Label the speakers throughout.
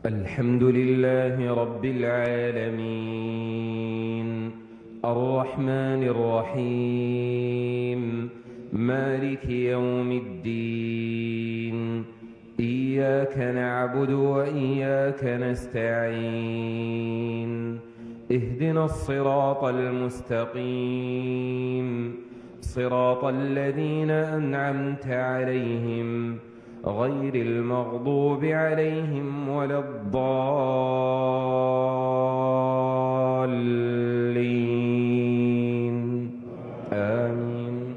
Speaker 1: الحمد لله رب العالمين الرحمن الرحيم مالك يوم الدين إياك نعبد وإياك نستعين اهدنا الصراط المستقيم صراط الذين أنعمت عليهم غير المغضوب عليهم ولا الضالين آمين.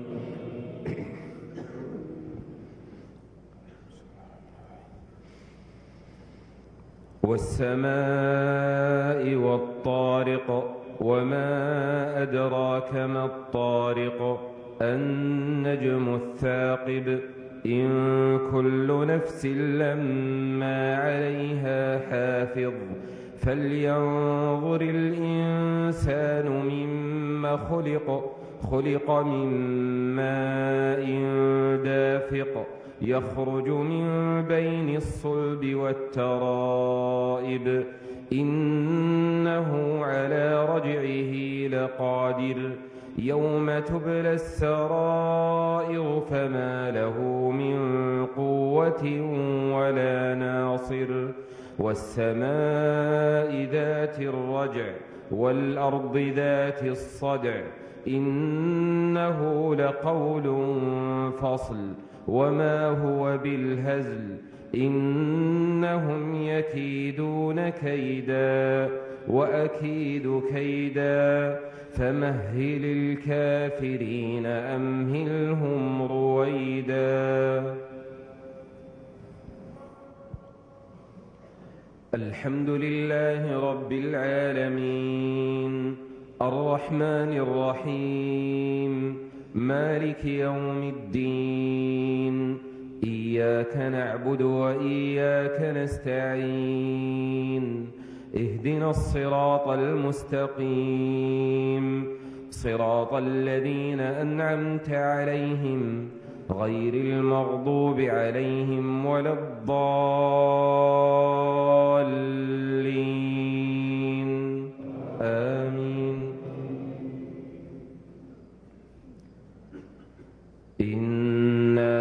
Speaker 1: والسماء والطارق وما أدراك ما الطارق النجم الثاقب إن كل نفس لما عليها حافظ فلينظر الإنسان مما خلق من ماء دافق يخرج من بين الصلب والترائب إنه على رجعه لقادر يوم تبلى السرائر فما له من قوة ولا ناصر والسماء ذات الرجع والأرض ذات الصدع إنه لقول فصل وما هو بالهزل إنهم يكيدون كيدا وأكيد كيدا فمهل الكافرين أمهلهم رويدا. الحمد لله رب العالمين الرحمن الرحيم مالك يوم الدين إياك نعبد وإياك نستعين اهدنا الصراط المستقيم صراط الذين أنعمت عليهم غير المغضوب عليهم ولا الضالين آمين. إنا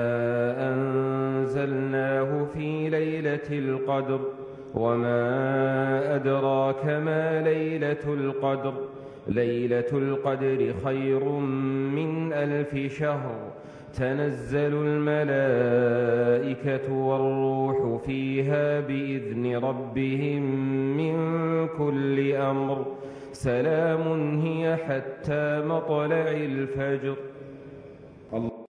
Speaker 1: أنزلناه في ليلة القدر وما أدراك ما ليلة القدر ليلة القدر خير من 1000 شهر تنزل الملائكة والروح فيها بإذن ربهم من كل أمر سلام هي حتى مطلع الفجر.